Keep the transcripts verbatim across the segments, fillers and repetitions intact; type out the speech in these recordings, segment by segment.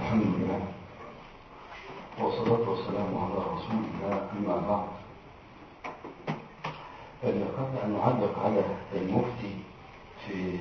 الحمد لله والصلاة والسلام على رسول الله. أما بعد، قبل أن نعلق على المفتي في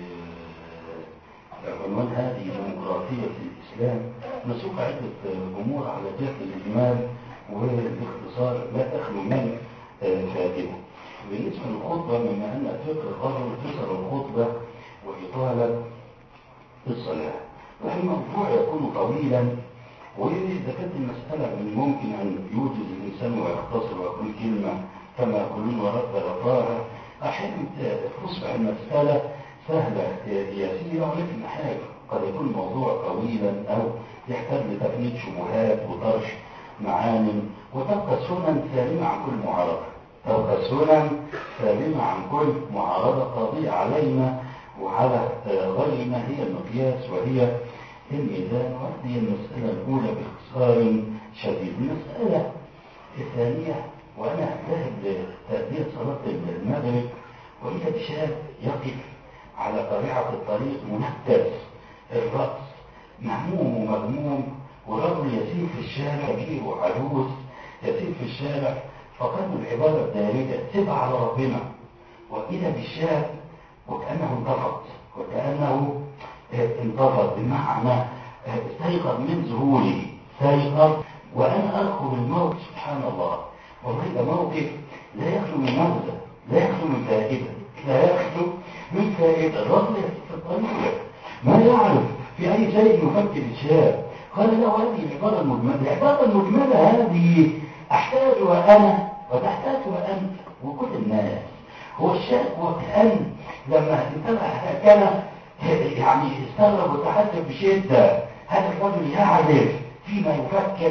عنوان هذه ديمقراطية الإسلام، نسوق عدة أمور على جهة الإجمال والاختصار لا تخلو من فائدة. بالنسبة للخطبة، بما أن فقه الرجل تسر الخطبة وإطالة الصلاة، والموضوع يكون طويلا، وإذا كانت المسألة من ممكن أن يوجد الإنسان ويختصر ويقول كلمة كما يقولون ورد رفاها، أحيانا تصبح المسألة سهلة يسيرة، ولكن أحيانا قد يكون الموضوع طويلا أو يحتاج لتفنيد شبهات وطرح معاني، وتبقى سنن سالمة عن كل معارضة، تبقى سنن سالمة عن كل معارضة تضيع علينا وعلى غيرنا هي المقياس وهي الميزان. وهذه المسألة الأولى باختصار شديد. المسألة الثانية، وأنا ذاهب لتأدية صلاة المغرب، وإذا بشاب يقف على طبيعة الطريق منكس الرأس مهموم ومغموم، ورجل يسير في الشارع كبير وعجوز يسير في الشارع، فقالوا العبارة الدارجة سيب على ربنا. وإذا بالشاب وكأنه انتفض وكأنه انتفض بمعنى استيقظ من ذهوله، استيقظ. وأنا أرخب الموت، سبحان الله، والله ده موقف لا يخلو من مغزى، لا يخلو من فائدة، لا يخلو من فائدة. الرجل في الطريق ما يعرف في أي شيء يفكر الشاب، قال له هذه العبارة المجملة، العبارة المجملة هذه أحتاجها أنا وتحتاجها أنت وكل الناس. هو الشاب وكأن لما انتبه هكذا يعني استغرب وتحدث بشدة، هذا الرجل يعرف فيما يفكر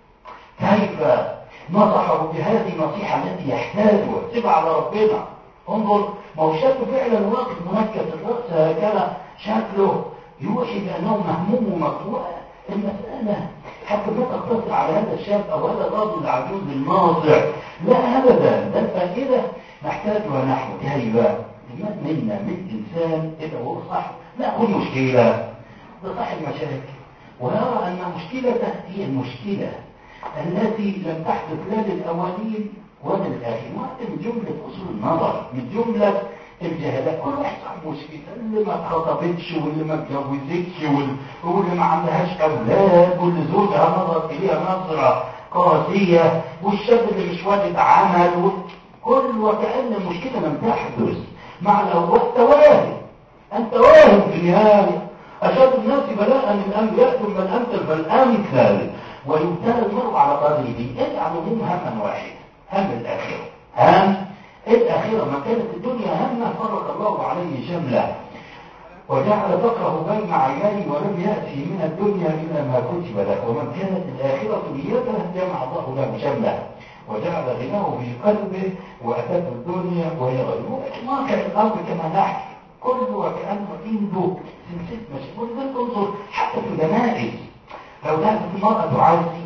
كيف نصحه بهذه النصيحة التي يحتاجها، سيب على ربنا. انظر، ما هو الشاب فعلا واقف منكس الرأس هكذا، شكله يوحي بأنه مهموم ومقطوع. المسألة حتى لا تقتصر على هذا الشاب أو هذا الرجل العجوز الناصع، لا أبدا، ده الفائدة نحتاجها نحن. كيف منا من إنسان إذا هو صح لا كل مشكلة، ده صاحب مشاكل، ويرى أن مشكلته هي المشكلة التي لم تحدث لا للأولين ولا للآخرين. وهذا من جملة أصول النظر، من جملة الجهالات. كل واحد صاحب مشكلة، اللي ما اتخطبتش واللي ما اتجوزتش واللي ما عندهاش أولاد واللي زوجها نظر إليها نظرة قاسية، والشاب اللي مش واجد عمل، كل وكأن المشكلة لم تحدث مع الأول. تواهي، أنت واهم في النهاية. أشد الناس بلاء الأنبياء ثم الأمثل فالأمثل، ويبتلى المرء على قدره. اجعل هموم هما واحد، هم الآخرة، هم الآخرة. ما كانت الدنيا همه فرق الله عليه شمله، وجعل فقره بين عينيه، ولم يأتي من الدنيا إلا ما كتب له. ومن كانت الآخرة نيته جمع الله له شمله، وجعل غناه في قلبه وأتته الدنيا وهي غيره. لكن واقع الأمر كما نحكي، كل وكأنه عنده سلسلة مشاكل. ولذلك انظر حتى في الجنائز، لو ذهبت المرأة تعزي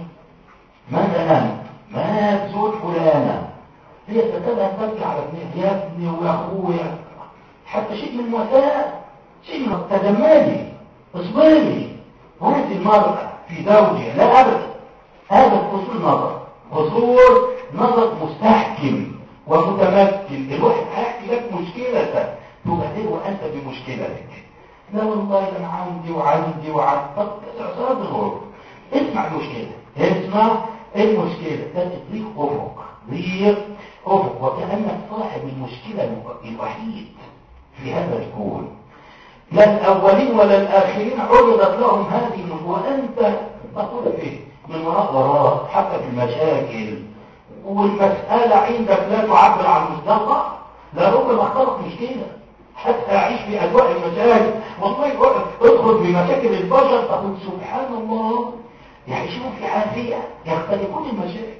مثلا مات زوج فلانة، هي ستذهب تبكي على ابنها، يا ابني واخويا، حتى شيء من المساء، شيء من التجمالي، اصبري. وهذه المرأة في زوجها لا أبدا، هذا أصول نظر، أصول نظر مستحكم ومتمكن. الواحد هيحكي لك مشكلته تبادره أنت بمشكلتك. لا والله أنا عندي وعندي وعندي. طب صادق، اسمع المشكلة، اسمع المشكلة، تدريك أفق، ضيق أفق، وكأنك صاحب المشكلة الوحيد في هذا الكون. لا الأولين ولا الآخرين عرضت لهم هذه المشكلة، وأنت تقول فيه من وراء وراء حتى في المشاكل، والمسألة عندك لا تعبر عن مصدرها. لا ربما اختلط مشكلة حتى أعيش في أجواء المشاكل. والله ادخل في مشاكل البشر تقول سبحان الله، يعيشون في عافية، يختلفون المشاكل،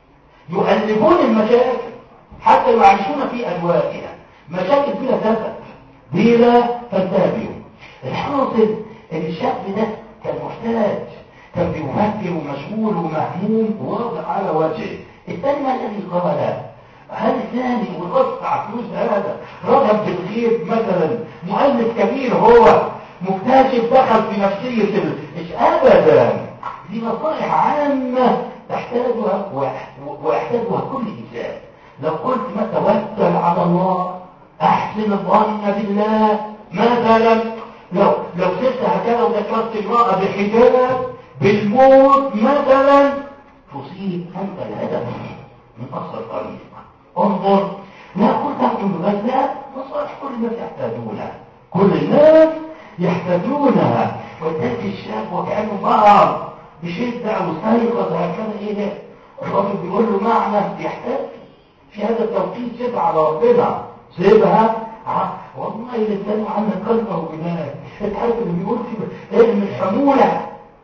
يؤلفون المشاكل حتى يعيشون في أجوائها، مشاكل بلا سبب بلا تنتهي. الحاصل ان الشاب ده كان محتاج، كان بيفكر ومشغول ومهموم وواضح على وجهه. الثاني ما الذي قال هل الثاني والرفع فلوس هذا رغب بالخير مثلا، مؤلف كبير هو مكتشف دخل في نفسية مش ابدا دي نصائح عامة تحتاجها ويحتاجها كل إنسان. لو قلت ما توكل على الله، أحسن الظن بالله مثلا، لو لو سبت هكذا وذكرت المرأة بحجاب بالموت مثلا تصيب أنت الهدف من أقصى الطريق. انظر، لا قلت أنتم بغير نصائح كل الناس يحتاجونها، كل الناس يحتاجونها. وذلك الشاب وكأنه مرض بشدة أو استيقظ هكذا، إيه ده؟ الرجل بيقول له معنى يحتاج في هذا التوقيت سيبها على ربنا، سيبها والله لسانه عنك قلبه بناء. الحاجة اللي بيقول في علم الحمولة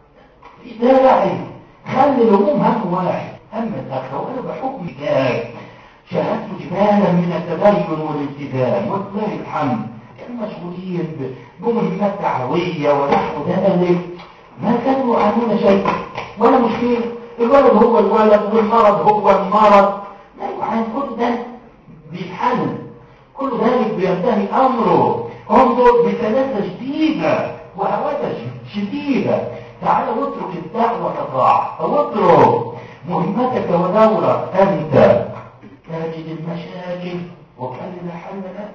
لا داعي، خلي الهموم هم واحد، هم الآخرة. وأنا بحكم جاي شاهدت جبالا من التدين والالتزام ولله الحمد، كانوا مشغولين بمهمات دعوية ونحو ذلك، ما كانوا يعانون شيء ولا مشكلة. الولد هو الولد والمرض هو المرض، لا يعاني. كل ده بيتحل، كل ذلك بينتهي أمره. انظر بسلاسة شديدة وهواتة شديدة. تعال واترك الدعوة تطاع، أو اترك مهمتك ودورك أنت. تجد المشاكل وكان لا حل لها،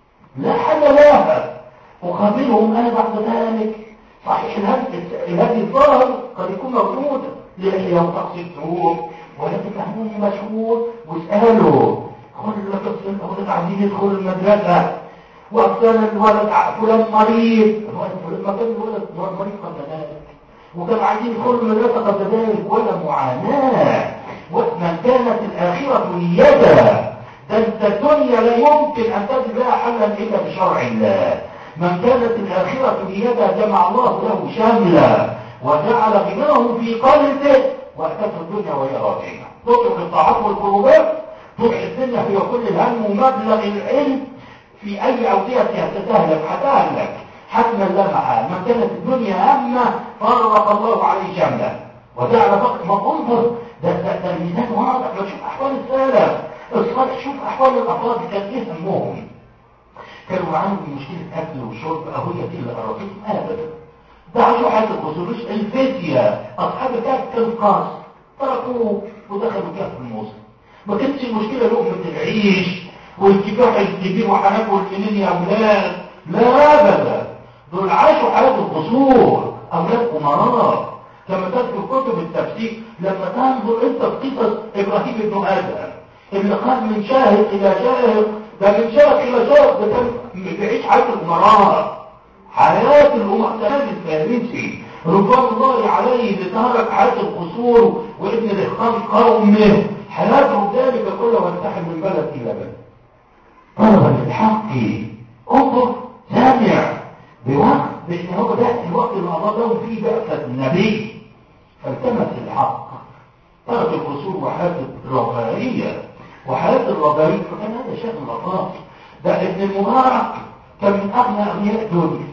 لا حل لها. أقابلهم أنا بعد ذلك. صحيح الهدي الظاهر قد يكون موجودا لحية وتقصيدهم، ولكن فهمهم مشهور. واسألوا خل لك الولد عايزين يدخل المدرسة، وأفضل الولد فلان مريض، ما كان الولد مريض قبل ذلك، وكانوا عايزين يدخلوا المدرسة قبل ذلك، ولا معاناة. ومن كانت الآخرة نيتها، ده انت الدنيا لا يمكن أن تجد لها حلا إلا بشرع الله. من كانت الآخرة نيتها جمع الله له شاملا وجعل غناه في قلبه، وأتته الدنيا وهي راضية. تترك الطاعات والقربات، تترك الدنيا هي كل الهم ومبلغ العلم في أي أودية تتهلك هتهلك حتما لا محال. من كانت الدنيا همه فرق الله عليه شملا وجعل فقط. ما انظر ده ده الميزان واضح. ما تشوف احوال السلف الصالح، شوف احوال الافراد كان ايه همهم. كانوا يعانوا من مشكله اكل وشرب، اهو هي دي اللي قربتهم ابدا. ده عاشوا حياه الخصوص. الفتيه اصحاب الكهف كانوا قاص، تركوه ودخلوا كهف الموسى. ما كانتش المشكله لقمه العيش والكفاح الكبير وهناكل منين يا اولاد، لا ابدا. دول عاشوا حياه القصور، اولاد امراء. كما تذكر كتب التفسير لما تنظر انت في قصص ابراهيم ابن ادم اللي قال من شاهد الى شاهد، ده من شاهد الى شاهد، ده كان بيعيش حياه الامراء، حياه الامراء. كان الفارسي رضوان الله عليه اللي ترك حياه القصور وابن دهقان قومه حياته ذلك كله وانتحل من بلد الى بلد طلبا للحق. انظر سامع بوقت بان هو ده الوقت اللي الله لهم فيه بعثة النبي، فالتمس الحق، ترك القصور وحياة الرفاهية وحياة الرفاهية. فكان هذا شأن الأطراف. ده ابن المبارك كان من أغنى أغنياء الدنيا،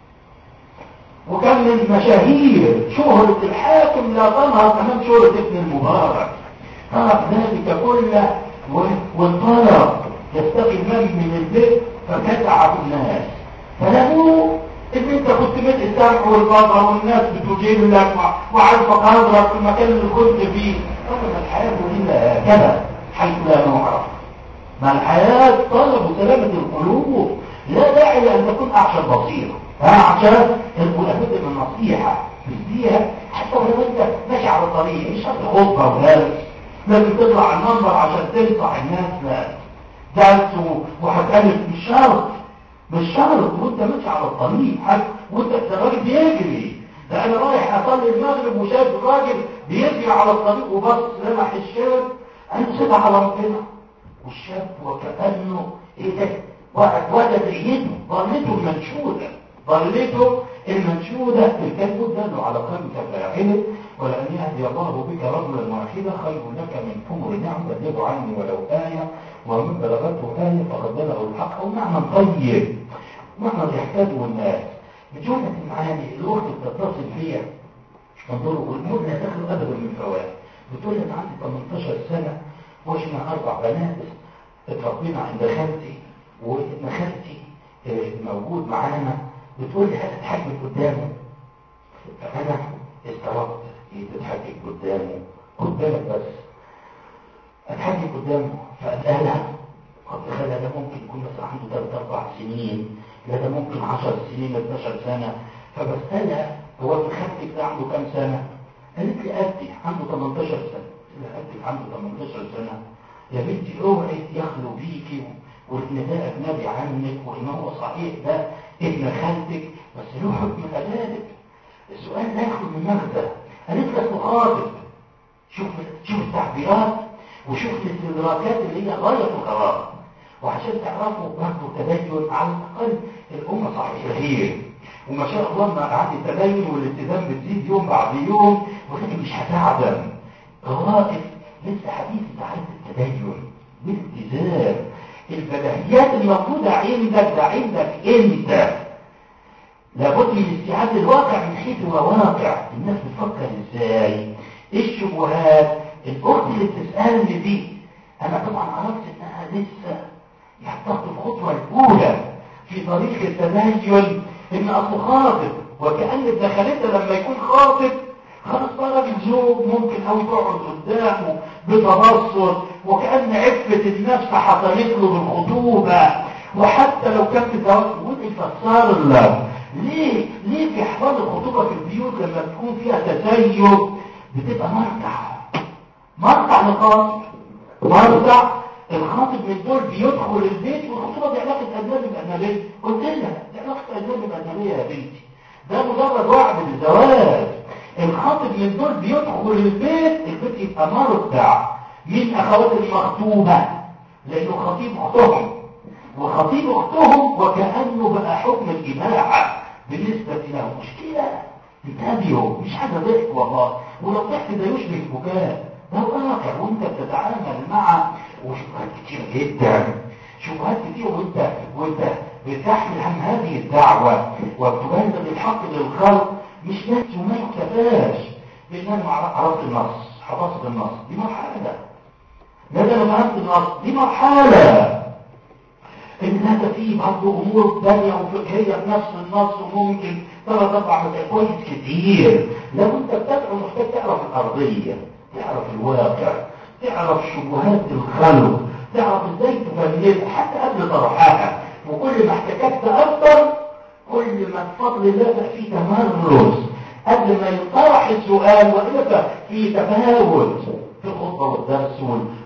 وكان من مشاهير. شهرة الحاكم لا تنهض أمام شهرة ابن المبارك. ترك ذلك كله وانطلق يستقي المال من البيت فكتعه الناس، فلموه ان انت كنت من السمع والبصر والناس بتجيب لك وعارفه قدرك في المكان اللي كنت فيه. طبعا الحياه الا هكذا حيث لا نعرف. ما الحياه طلب سلامه القلوب، لا داعي لان تكون اعشى بصيره. اعشى القلوب من النصيحه تديها حتى ولو انت ماشي على الطريق، مش شرط خطبه ودرس لازم تطلع على المنبر عشان تنصح الناس، لا درس وهتالف مش شرط، مش شرط وانت ماشي على الطريق حتى وانت الراجل بيجري. ده انا رايح اصلي المغرب وشايف الراجل بيجري على الطريق وبص لمح الشاب، انا سيبها على ربنا. والشاب وكانه ايه ده وجد ايده ضلته المنشوده، ضلته المنشوده. الكذب دل على قلب فاعله، ولان يهدي الله بك رجلا واحدا خير لك من حمر نعم. بلغوا عني ولو آية، ومن بلغته آية فقد بلغوا الحق. ومعنى طيب، معنى يحتاجه الناس بجملة المعاني. الأخت بتتصل فيها انظروا والأمور لا تخلو أبدا من فوائد. بتقول أنا عندي ثمانية عشر سنة وإحنا أربع بنات اتربينا عند خالتي، وابن خالتي موجود معانا. بتقول لي هتتحجب قدامه، فأنا استغربت ايه تتحجج قدامه؟ خد بالك بس، اتحجج قدامه فقال لها قد تخيل ده ممكن يكون مثلا عنده ثلاث اربع سنين، لا ده ممكن عشر سنين اتناشر سنه. فبسالها هو ابن خالتك ده عنده كام سنه؟ قالت لي قدي عنده تمنتاشر سنه. قلت لها قدك عنده تمنتاشر سنه؟ يا بنتي اوعي يخلو بيكي وان ده اجنبي عنك وان هو صحيح ده ابن خالتك بس له حكم الاداب. السؤال ده ياخد من مغزى. قالت لك مخاطب. شوف شوف التعبيرات وشوف الاستدراكات اللي هي غايه الغرابه. وعشان تعرفوا برضه تدين على الاقل الامه صحيح خير وما شاء الله ما عاد التدين والالتزام بتزيد يوم بعد يوم، ولكن مش هتعدم. غائب لسه حديث تعريف التدين بالالتزام. البديهيات الموجوده عندك ده عندك انت، لابد من استيعاب الواقع من حيث هو واقع. الناس بتفكر ازاي؟ ايه الشبهات؟ الاخت اللي بتسالني دي انا طبعا عرفت انها لسه يعني تاخد الخطوه الاولى في طريق التدين، ان اصله خاطب، وكأن ابن خالتها لما يكون خاطب خلاص بقى راجل زوج ممكن او تقعد قدامه بتبصر، وكأن عفة النفس حصلت له بالخطوبة. وحتى لو كانت الزواج ودي يفسر لك ليه ليه في احفاد الخطوبة في البيوت لما تكون فيها تسيب بتبقى مرتع مرتع للخاطب. مرتع الخاطب من دول بيدخل البيت والخطوبة دي علاقة أجنبي بأجنبية. قلت لها دي علاقة أجنبي بأجنبية يا بنتي، ده مجرد وعد بالزواج. الخاطب من دول بيدخل البيت، البيت يبقى مرتع من أخوات المخطوبة لأنه خطيب أختهم، وخطيب أختهم وكأنه بقى حكم الإباحة بالنسبة له. مشكلة انتبهوا، مش حاجة ضحك والله، ولو ضحك ده يشبه البكاء، ده واقع وانت بتتعامل مع وشبهات كتير جدا، شبهات كتير وانت وانت بتحمل هم هذه الدعوة وتبين الحق للخلق مش بس وما يكتفاش بان انا عرفت النص حفظت النص، دي مرحلة. لا ده انا فهمت النص، دي مرحلة. ان هذا فيه برضه امور ثانيه وفقهيه في نفس النص وممكن ثلاث اربع مسائل كويس كتير. لو انت بتدعو محتاج تعرف الارضيه، تعرف الواقع، تعرف شبهات الخلق، تعرف ازاي تفهمها حتى قبل طرحها. وكل ما احتكاكت اكتر كل ما بفضل الله بقى في تمرس قبل ما يطرح السؤال، والا في تفاوت في الخطبه والدرس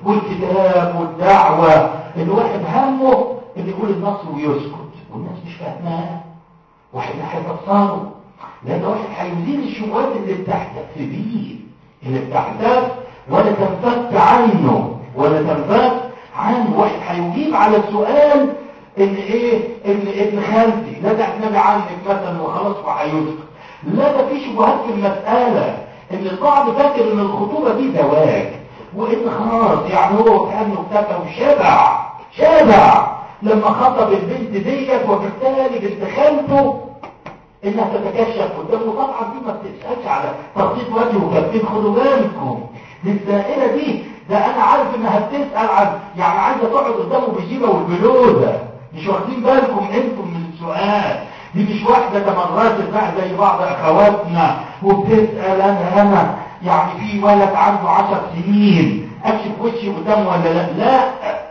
والكتاب والدعوه. الواحد همه اللي يقول النص ويسكت والناس مش فاهمها واحنا هنفسره، لان واحد هيزيل الشبهات اللي بتحتك في بيه اللي بتحتك ولا تنفك عنه ولا تنفك عنه. واحد هيجيب على السؤال ان ايه ان ابن خالتي لا ده اجنبي عنك مثلا وخلاص وهيسكت. لا ده في شبهات في المساله، ان البعض فاكر ان الخطوبه دي زواج وان خلاص يعني هو كانه اكتفى وشبع شبع لما خطب البنت ديت، وبالتالي بنت خالته انها تتكشف قدامه. طبعا دي ما بتسالش على تغطيه وجه وكفين، خدوا بالكم للزائله دي، ده انا عارف انها بتسال عن يعني عايزه تقعد قدامه بالجيبه والبلوزه. مش واخدين بالكم انتم من السؤال؟ دي مش واحده تمرست بقى زي بعض اخواتنا وبتسال انا انا يعني في ولد عنده عشر سنين اكشف وشي قدامه ولا لا؟ لا،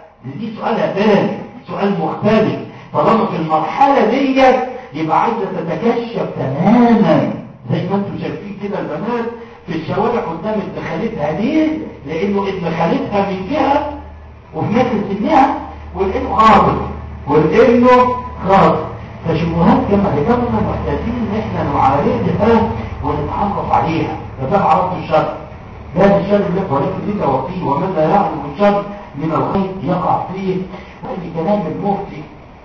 دي سؤالها تاني، سؤال مختلف. طالما في المرحله ديت يبقى عايزه تتكشف تماما زي ما انتم شايفين كده البنات في الشوارع قدام ابن خالتها. ليه؟ لانه ابن خالتها من جهه وفي نفس سنها ولانه خاطب ولانه خاطب. فشبهات كما ذكرنا محتاجين ان احنا نعالجها ونتعرف عليها. فده عرض الشر، ده الشر اللي ولكن ليه توقيه، ومن لا يعلم الشر من الخير يقع فيه. هذه كلام المفتي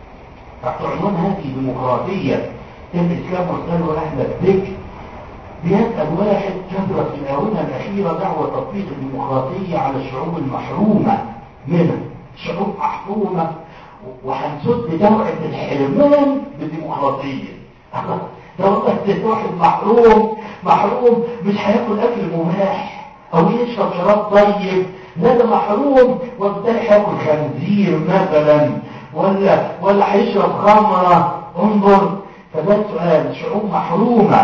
تحت عنوان هذه الديمقراطيه الاسلام واساله اهل الذكر. بيسال واحد كثرت في الاونه الاخيره دعوه تطبيق الديمقراطيه على الشعوب المحرومه منها. شعوب محرومه وهنسد دوله الحرمان بالديمقراطيه. ده والله واحد محروم محروم مش هياكل اكل مباح او يشرب شراب طيب، لا ده محروم وبالتالي هياكل خنزير مثلا ولا ولا هيشرب خمره. انظر، فده السؤال. شعوب محرومه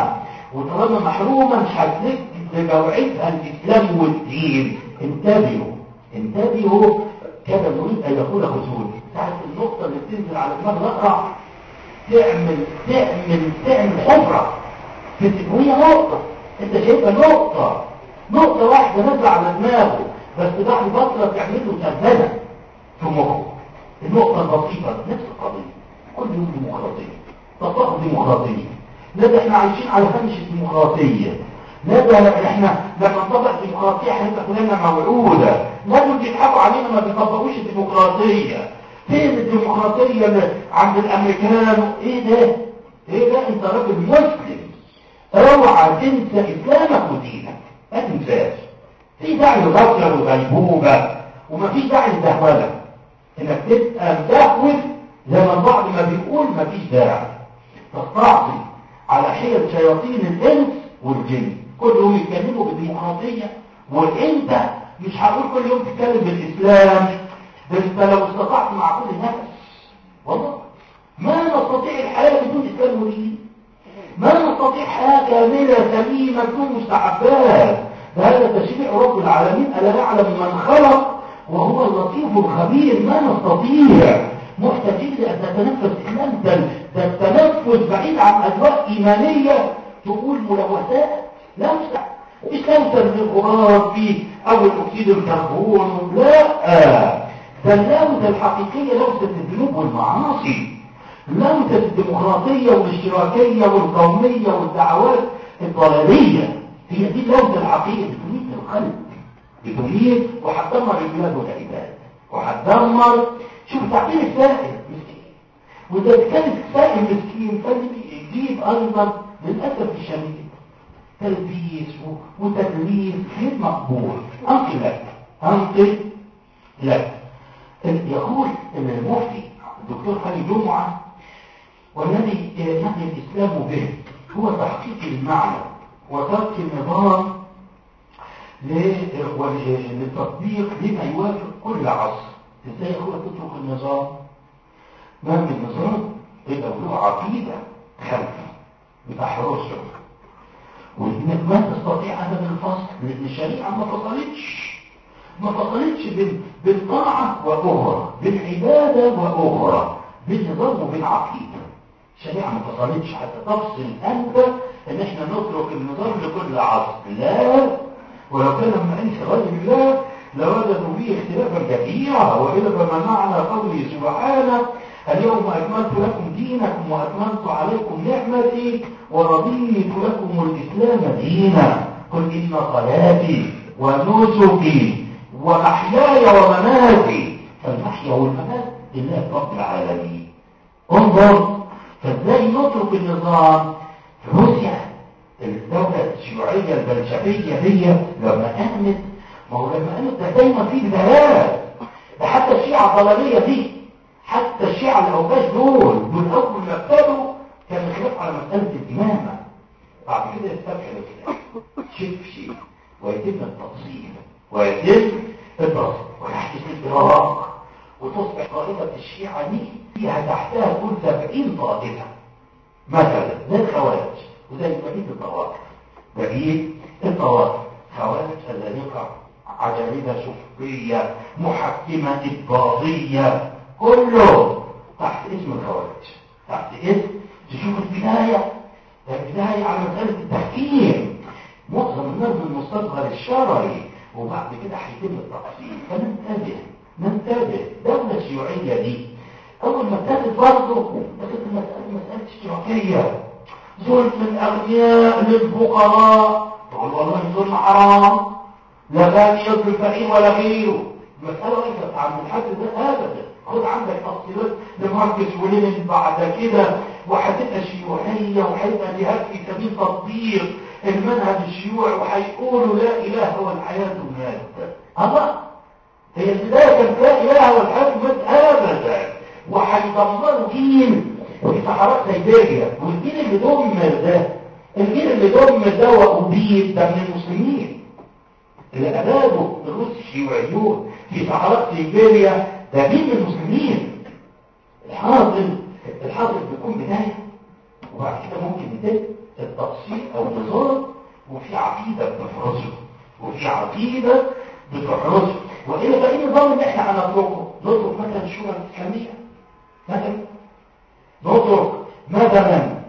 وطالما محرومة مش هتلك بجوعتها الإسلام والدين. انتبهوا انتبهوا كذا نريد أن يقول خزون ساعة النقطة اللي بتنزل على دماغ الأقرع تعمل تعمل تعمل حفرة في وهي نقطة، انت شايفها نقطة نقطة واحدة نازلة على دماغه، بس بعد فترة بتعمل له سرزنة في مخه. النقطة البسيطة نفس القضية، كل يوم ديمقراطية، تطبق ديمقراطية. لا ده احنا عايشين على هامش الديمقراطية، لا ده احنا لما نطبق الديمقراطية هنبقى كلنا موعودة. لا دول بيضحكوا علينا ما بيطبقوش الديمقراطية. فين الديمقراطية اللي عند الامريكان؟ ايه ده ايه ده؟ انت راجل مسلم، اوعى تنسى اسلامك ودينك، ما تنساش. في داعي لغفله وغيبوبه، ومفيش داعي لدهوله انك تبقى مدهول زي ما البعض ما بيقول. مفيش داعي تستعصي على حيل شياطين الانس والجن، كل يوم يتكلموا بالديمقراطيه، وانت مش هقول كل يوم تتكلم بالاسلام. ده انت لو استطعت مع كل نفس، والله ما نستطيع الحياه بدون اسلام ودين، ما نستطيع حياة كاملة سليمة بدون مستحبات. فهذا تشريع رب العالمين، ألا يعلم من خلق وهو اللطيف الخبير. ما نستطيع، محتاجين لأن نتنفس إسلام. ده التنفس بعيد عن أجواء إيمانية تقول ملوثات، لوثة مش لوثة الغراب فيه أو الأكسيد الكربون، لا، ده اللوثة الحقيقية لوثة الذنوب والمعاصي، لوثة الديمقراطية والاشتراكية والقومية والدعوات الضلالية. هي دي اللوثة الحقيقية بتميت القلب، بتميت وهتدمر البلاد والعباد، وهتدمر. شوف تعبير السائل مسكين، وإذا كان السائل مسكين فيجيب أيضا للأسف الشديد تلبيس وتدليس غير مقبول. أنقل لك أنقل لك يقول المفتي الدكتور علي جمعة: والذي يهدي الإسلام به هو تحقيق المعنى وترك النظام للتطبيق لما يوافق كل عصر. ازاي هو تترك النظام؟ ما من نظام يبقى له عقيدة خلفه بتحرسه، وانك ما تستطيع ابدا الفصل، لان الشريعة ما فصلتش ما فصلتش بين بين طاعة واخرى، بين عبادة واخرى، بين نظام وبين عقيدة. الشريعة ما فصلتش حتى تفصل انت ان احنا نترك النظام لكل عصر، لا. ولو كان من عند غير الله لوجدوا فيه اختلافا كثيرا، والا فما معنى قوله سبحانه: اليوم اكملت لكم دينكم واتممت عليكم نعمتي ورضيت لكم الاسلام دينا. قل ان صلاتي ونسكي ومحياي ومماتي، فالمحيا والممات لله رب العالمين. انظر فازاي نترك النظام. في روسيا الدولة الشيوعية البلشفية دي لما قامت، ما هو لما قامت ده دايما في بدايات، ده حتى الشيعة الضلالية دي، حتى الشيعة الأوباش دول دول أول ما ابتدوا كان الخلاف على مسألة الإمامة. بعد كده يستبحل الخلاف شيء في شيء، ويتم التفصيل ويتم التفصيل ويحدث الفراق، وتصبح طائفة الشيعة دي فيها تحتها كل سبعين طائفة مثلا، زي الخوارج وزي بقية الطوائف. بقية الطوائف خوارج الزريقة عجاربة شفقية محكمة إباضية، كله تحت اسم الخوارج، تحت اسم. تشوف البداية البداية على مسألة التحكيم، معظم الناس بالمستظهر الشرعي، وبعد كده هيتم التفصيل. فننتبه ننتبه. الدولة الشيوعية دي أول ما ابتدت برضه كانت المسألة مسألة اشتراكية، ظلم الأغنياء للفقراء، تقول والله ظلم حرام، لا غني يظلم فقير ولا غيره. المسألة وقفت عند الحد ده أبدا. خد عندك تفصيلات لماركس ولينين بعد كده، وهتبقى شيوعية وهيبقى جهاد في سبيل تطبيق المنهج الشيوعي، وهيقولوا لا إله والحياة مات. الله، هي البداية كانت لا إله والحياة مات أبدا. وهيدمروا جيل في صحراء سيبيريا، والجيل اللي دمر ده الجيل اللي دمر ده وأبيد ده من المسلمين اللي أبادوا الروس الشيوعيون في صحراء سيبيريا، ده جيل من المسلمين. الحاضر الحاضر بيكون بداية، وبعد كده ممكن يتم التفصيل او النظام، وفي عقيده بتفرزه، وفي عقيده بتفرزه. والا فايه النظام اللي احنا هنتركه؟ نترك مثلا الشورى الاسلاميه مثلا، نترك مثلا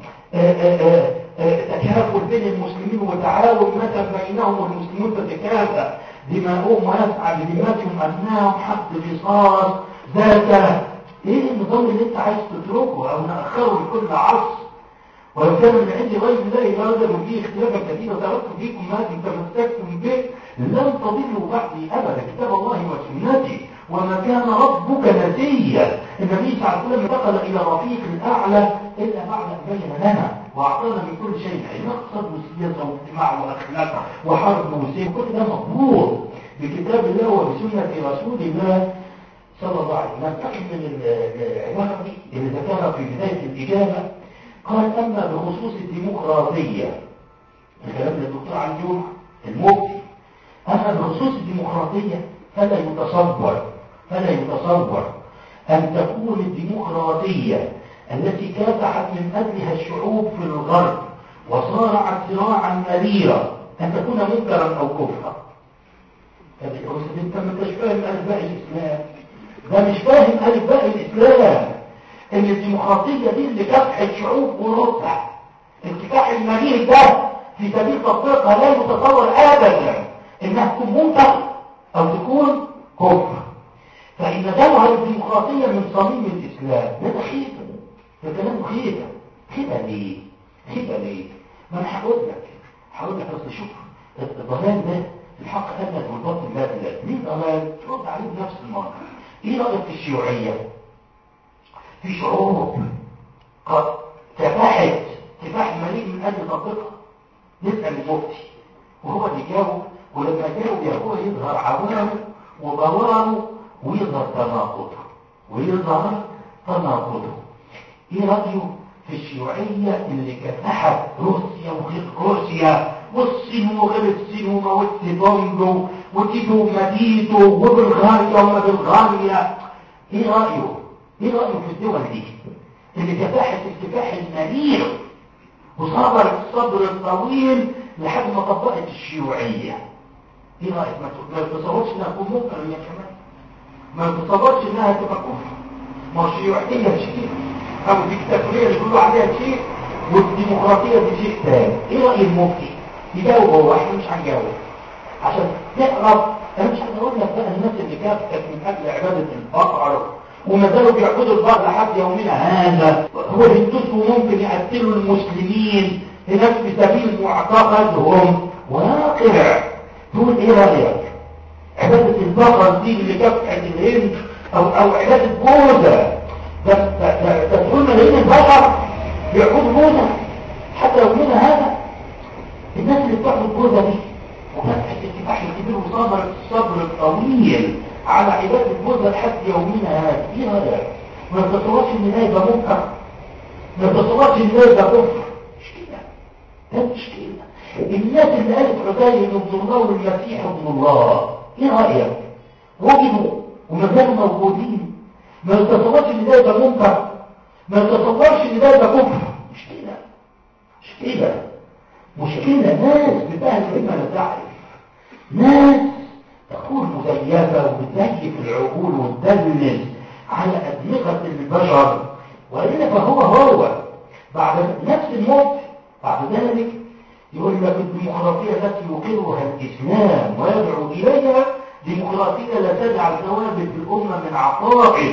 تكافل بين المسلمين وتعاون مثلا بينهم، والمسلمون تتكافئ دماؤهم ويسعى بدماءهم أبنائهم حق رصاص ذاته. ايه النظام اللي انت عايز تتركه او نأخره لكل عصر؟ ولو كان من عند غير الله لوجدوا فيه اختلافا كثيرا وتركت فيكم ما تمسكتم به لن تضلوا بعدي ابدا كتاب الله وسنتي وما كان ربك نسيا. النبي صلى الله عليه وسلم انتقل الى الرفيق الاعلى الا بعد ان بين لنا واعطانا من كل شيء علم اقتصاد وسياسه واجتماع واخلاق وحرب وسيف، كل ده مضبوط بكتاب الله وبسنه رسول الله صلى الله عليه وسلم. نكمل العباره دي اللي ذكرها في بدايه الاجابه. قال اما بخصوص الديمقراطيه، الكلام للدكتور علي جمعه المفتي، اما بخصوص الديمقراطيه فلا يتصور فلا يتصور ان تكون الديمقراطيه التي كافحت من اجلها الشعوب في الغرب وصارعت صراعا مريرا ان تكون منكرا او كفرا. انت ما انتش فاهم الف باء الاسلام، ده مش فاهم الف باء الاسلام. ان الديمقراطيه دي اللي كافحت شعوب اوروبا الكفاح المرير ده في سبيل تطبيقها لا يتصور ابدا انها تكون منكر او تكون كفر. فان جمع الديمقراطيه من صميم الاسلام ده خيبه، ده كلام خيبه. خيبه ليه؟ خيبه ليه؟ ما انا هقول لك هقول لك اصل شوف الضلال ده الحق ابدا والباطل لا لا ليه ضلال؟ ترد عليه بنفس المره. ايه رايك في الشيوعيه؟ في شعوب قد كفحت كفاح مليء من اجل تطبيقها. نسال المفتي وهو اللي جاوب، ولما جاوب يا هو يظهر عوامه وبواره ويظهر تناقضه ويظهر تناقضه. ايه رايه في الشيوعيه اللي كفحت روسيا وغير روسيا والصين وغير الصين وماو تسي تونج وتيتو ومديتو وبلغاريا وما بلغاريا؟ ايه رايه ايه رايه في الدول دي اللي كفحت الكفاح المرير وصبرت الصبر الطويل لحد ما طبقت الشيوعيه؟ ايه رايك؟ ما تتصورش انها تكون منكر هي كمان، ما تتصورش انها تبقى كفر. ما الشيوعيه شيء او الديكتاتوريه اللي بيقولوا عليها شيء والديمقراطيه دي شيء ثاني. ايه راي المفتي؟ يجاوب هو، احنا مش هنجاوب عشان تعرف. انا مش هقول لك بقى الناس اللي كافحت من اجل عباده البقر وما زالوا بيعبدوا البقر لحد يومنا هذا، هو الهندوس ممكن يقتلوا المسلمين هناك بسبيل معتقدهم واقع. تقول ايه رايك؟ عباده البقر دي اللي كافحت الهند او او عباده بوذا، ده تقول ملايين البشر بيعبدوا بوذا حتى يومنا هذا. الناس اللي بتعبد بوذا دي وكافحت الكفاح الكبير وصبر الصبر الطويل على عباده بوذا لحد يومنا هذا، ايه رايك؟ ما تتصورش ان ده يبقى منكر؟ ما تتصورش ان ده يبقى كفر؟ مش كده، ده مش كده. الناس اللي قالت عزير ابن الله والمسيح ابن الله، ايه رايك؟ وجدوا وما زالوا موجودين. ما تتصورش ان ده يبقى منكر؟ ما تتصورش ان ده يبقى كفر؟ مش كده مش كده مشكلة ناس بتاهل لما لا تعرف، ناس تكون مزيفة وبتزيف العقول وتدلل على أدمغة البشر. وإلا فهو هو بعد نفس الموت بعد ذلك يقول لك الديمقراطية التي يقرها الإسلام ويدعو إليها ديمقراطية لا تجعل ثوابت الأمة من عقائد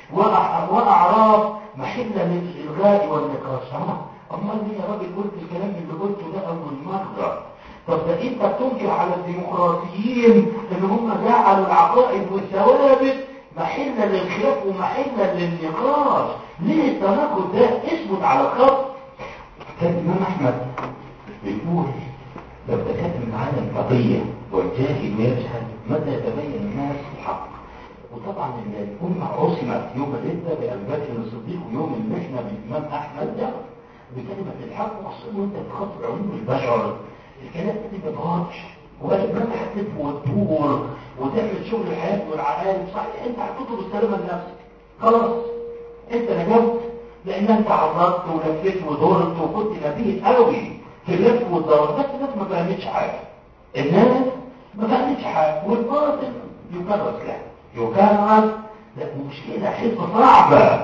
وأعراف محلة للإلغاء والنقاش. أمال ليه يا راجل قلت الكلام اللي قلته ده أول مرة؟ طب ده أنت بتنكر على الديمقراطيين إن هم جعلوا العقائد والثوابت محلة للخلاف ومحلة للنقاش. ليه التناقض ده؟ اثبت على الخط. كان الإمام أحمد بيقول لو تكلم معانا القضية والجاهل يجهل متى يتبين الناس الحق. وطبعا الأمة عصمت يوم الردة بأبي بكر الصديق ويوم المحنة بالإمام أحمد ده بكلمة الحق. وصلوا انت بتخاطب عيون البشر، الكلام ده ما بيظهرش وبقى انت هتلف وتدور وتعمل شغل الحياة والعقال. صحيح انت هتطلب السلامة لنفسك، خلاص انت نجوت لان انت عرضت ولفيت ودورت وكنت نبيه قوي في اللف والدوران، بس الناس ما فهمتش حاجه. الناس ما فهمتش حاجه، والباطل يكرس له يكرس. لا مشكله حته صعبه.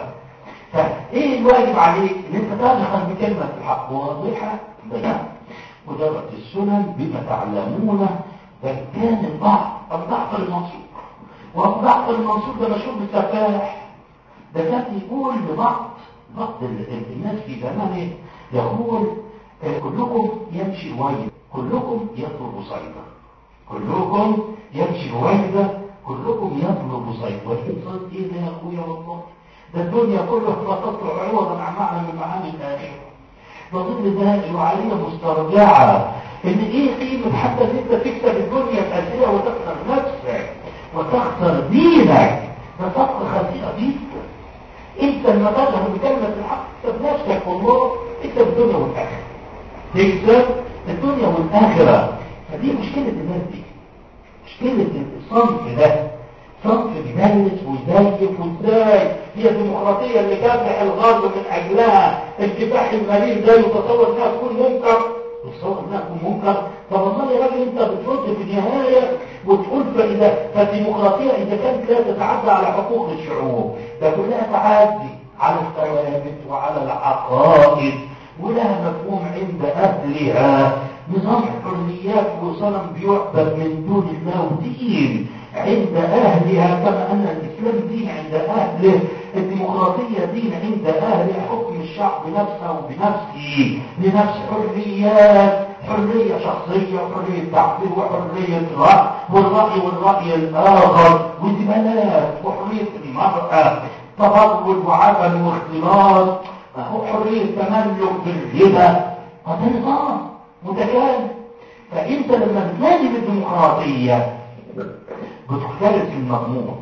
فايه الواجب عليك؟ ان انت تدخل بكلمه الحق واضحه بينها ودرة السنن بما تعلمونه. بل كان الضعف الضعف المنصور، والضعف المنصور ده مشهور بالسفاح. ده كان يقول لبعض بعض الناس في زمانه، يقول كلكم يمشي رويدا كلكم يطلب صيدا، كلكم يمشي رويدا كلكم يطلب صيدا. والصيد ايه ده يا اخويا؟ والله ده الدنيا كلها لا تطلع عوضا عن معنى من معاني الاخره. نظن ده وعليه مسترجعه ان ايه قيمه حتى ان انت تكسب الدنيا الاسئله وتخسر نفسك وتخسر دينك. ده صفقه خسيره جدا. انت لما تذهب بكلمه الحق تكسب نفسك والله، تكسب الدنيا والاخره، تكسب الدنيا والاخره. فدي مشكله الناس دي، مشكله الصنف ده، صنف بيدلس ويزيف. وازاي هي الديمقراطيه اللي كافح الغرب من اجلها الكفاح المرير ده يتصور انها تكون منكر؟ يتصور انها تكون منكر؟ طب والله يا راجل انت بترد في النهايه وتقول فاذا فالديمقراطيه اذا كانت لا تتعدى على حقوق الشعوب، ده كلها تعدي على الثوابت وعلى العقائد، ولها مفهوم عند اهلها نظام حريات وصنم بيعبد من دون الله ودين عند أهلها، كما أن الإسلام دين عند أهله، الديمقراطية دين عند أهلها، حكم الشعب بنفسه وبنفسه لنفس حريات، حرية شخصية وحرية تعبير وحرية رأي والرأي والرأي الآخر وانتماءات وحرية المرأة تفضل وعمل واختلاط وحرية تملك بالربا. هذا نظام متكامل. فأنت لما بتنادي بالديمقراطية بتختلف في المضمون،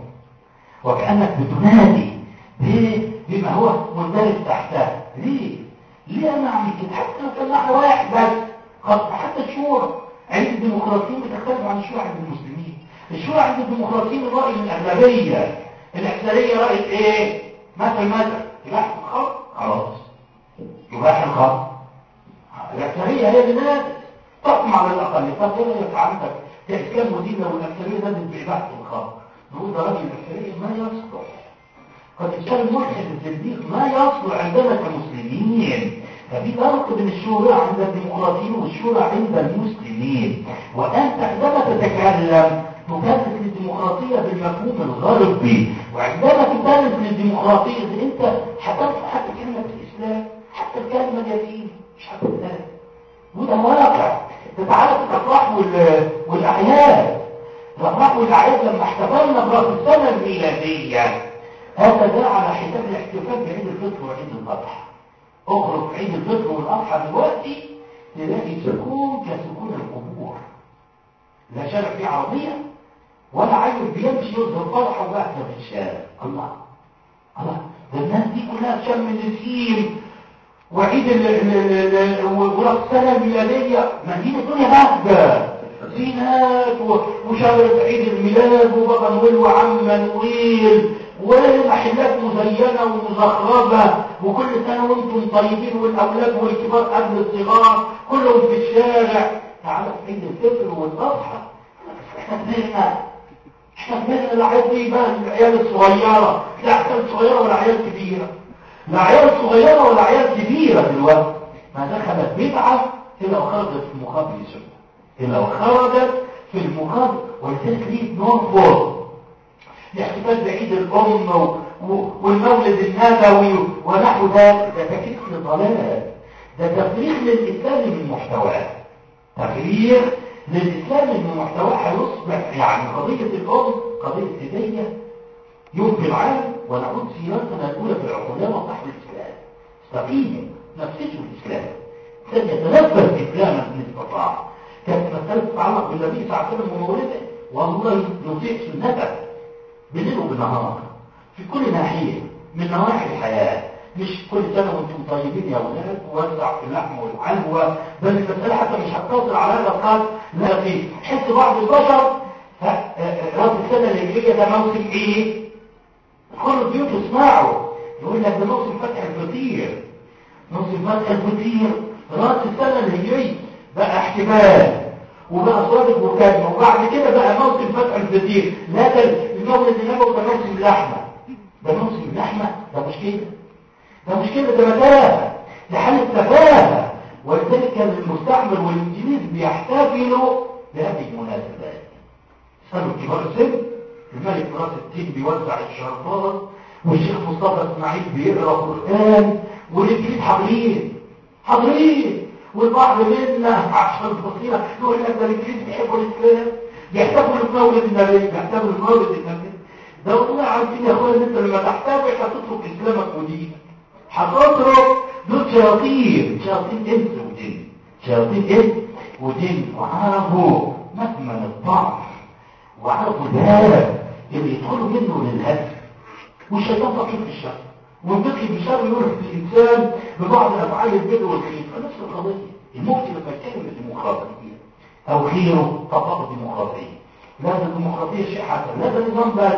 وكأنك بتنادي بما هو مندرج تحته. ليه؟ ليه أنا أعمل كده؟ حتى لو كان نحن واحد بس، حتى الشورى عند الديمقراطيين بتختلف عن الشورى عند المسلمين. الشورى عند الديمقراطيين الرأي الأغلبية، الأكثرية رأيت إيه؟ مثل مثل يباح الخمر، خلاص يباح الخمر. الأكثرية هي اللي نادت تحكم على الأقل. طب ايه رأيك عندك كإسلام ودين لو الأكثرية نادت بإباحة الخمر؟ نقول ده راجل الأكثرية ما يصلح. قد الإسلام الملحد الزنديق ما يصلح عندنا كمسلمين. ففي فرق بين الشورى عند الديمقراطيين والشورى عند المسلمين. وأنت عندما تتكلم تكلف للديمقراطية بالمفهوم الغربي، وعندما تكلف للديمقراطية انت هتنفع حتى كلمة الإسلام، حتى الكلمة اليتيم مش هتتقال. وده واقع. تتعرف الأفراح والأعياد، الأفراح والأعياد لما احتفلنا برأس السنة الميلادية هذا ده على حساب الاحتفال بعيد الفطر وعيد الأضحى. اخرج عيد الفطر والأضحى دلوقتي تلاقي سكون كسكون القبور، لا شارع فيه عربية ولا عيل بيمشي يظهر فرحه وبهجة في الشارع. الله الله، ده الناس دي كلها شم النسيم وعيد ورأس السنة الميلادية مدينة الدنيا بهجة، زينات وشجرة عيد الميلاد وبابا نويل وعم نويل ومحلات مزينة ومزخرفة، وكل سنة وانتم طيبين والأولاد والكبار قبل الصغار كلهم في الشارع. تعالى في عيد الفطر والأضحى احنا كبرنا، احنا كبرنا. العيال دي بقى العيال الصغيرة، لا عيال صغيرة ولا عيال كبيرة، لا عيال صغيرة ولا عيال كبيرة دلوقتي. ما دخلت بدعة إلا وخرجت في المقابل سنة، إلا وخرجت في المقابل. ولذلك ليه نرفض الاحتفال بعيد الأم والمولد النبوي ونحو ذلك؟ ده تفريغ للضلال، ده تفريغ للإسلام من محتواه، تفريغ للإسلام من محتواه. هيصبح يعني قضية الأم قضية هدية يوم في العام، ونعود سيرتنا الأولى في العقلاء وصحب الإسلام. استقيم نفسه الإسلام، سيتنفذ إسلاما من استطاع. كانت مسألة تتعلق بالنبي صلى الله عليه وسلم ومولده، والله يطيع سنته بالليل وبالنهار في كل ناحية من نواحي الحياة. مش كل سنة وانتم طيبين يا أولاد ووزع في اللحم والحلوى، بل المسألة حتى مش هتقتصر على هذا القدر. لا، في حس بعض البشر رأس السنة الهجرية ده موسم ايه؟ كل البيوت يسمعوا يقول لك ده موسم فتح الفطير، موسم فتح الفطير راس السنة الهجرية بقى احتفال وبقى صادق مكالمة، وبعد كده بقى موسم فتح الزيتين. لا ده المولد النبوي ده موسم اللحمة، ده موسم اللحمة، ده مش كده، ده مش كده، ده متاهة، ده حالة تفاهة. ولذلك كان المستعمر والانجليز بيحتفلوا بهذه المناسبات. صاروا كبار السن، الملك راس الدين بيوزع الشرطات، والشيخ مصطفى اسماعيل بيقرا قرآن، والانجليز حاضرين حاضرين، والبعض منا عشان البصيره يقول لك ده الانجليز بيحبوا الاسلام، بيحتفلوا بمولد النبي، بيحتفلوا بمولد النبي. ده والله عارفين يا اخويا ان انت لما تحتفل هتترك اسلامك ودينك، هتترك. دول شياطين، شياطين انس وجن، شياطين انس وجن، وعرفوا مكمن الضعف، وعرفوا الباب اللي يدخلوا منه للهدف. والشيطان فقير في الشر، والفقه بالشر يورث الانسان ببعض افعال البر والخير. فنفس القضيه المفتي لما يتكلم بالديمقراطيه او غيره طبقه الديمقراطيه، لا ده الديمقراطيه شيء حسن، لا ده نظام بس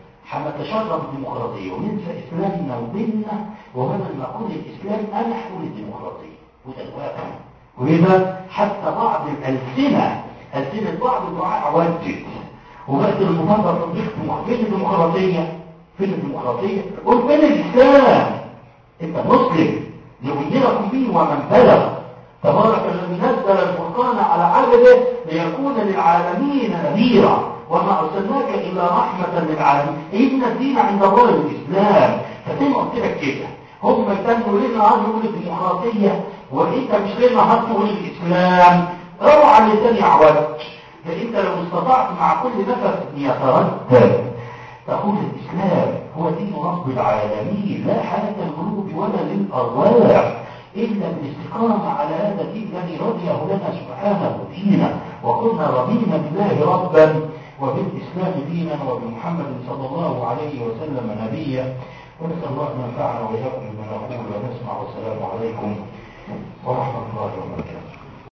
هنتشرب الديمقراطيه وننسى اسلامنا وديننا، وبدل ما اقول الاسلام انا هقول الديمقراطيه، وده الواقع. وإذا حتى بعض الالسنه السنه بعض الدعاء عوجت وبقت المفاضله تطبيق فين الديمقراطيه؟ فين الديمقراطيه؟ قل فين الاسلام؟ انت مسلم لأنذركم به ومن بلغ. تبارك الذي نزل الفرقان على عبده ليكون للعالمين نذيرا وما ارسلناك الا رحمه للعالمين. ان الدين عند الله الاسلام. فزي ما قلت لك كده، هم يتنوا لنا نقول الديمقراطيه وانت مش لنا هتقول الاسلام. اوعى اللسان يعوج. فانت لو استطعت مع كل نفس يتردد تقول الإسلام هو دين رب العالمين، لا حياة للقلوب ولا للأرواح إلا بالاستقامة على هذا الدين الذي رضيه لنا سبحانه دينا، وقلنا رضينا بالله ربا وبالإسلام دينا وبمحمد صلى الله عليه وسلم نبيا. ونسأل الله أن ينفعنا وإياكم بما نقول ونسمع. والسلام عليكم ورحمة الله وبركاته.